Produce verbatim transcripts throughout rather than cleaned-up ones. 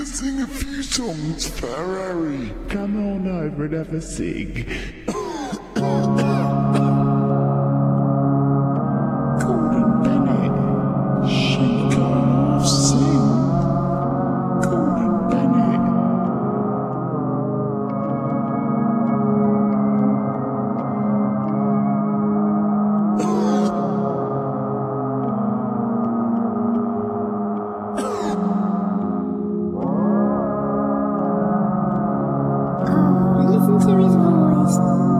sing a few songs for Harry. Come on over and have a sing. Gordon Bennett, she can't half sing. Gordon Bennett. Listen to his voice.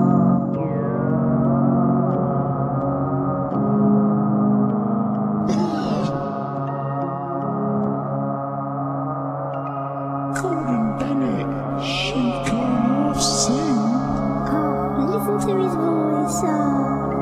Gordon Bennett, she can't half sing. Oh, listen to his voice. Oh.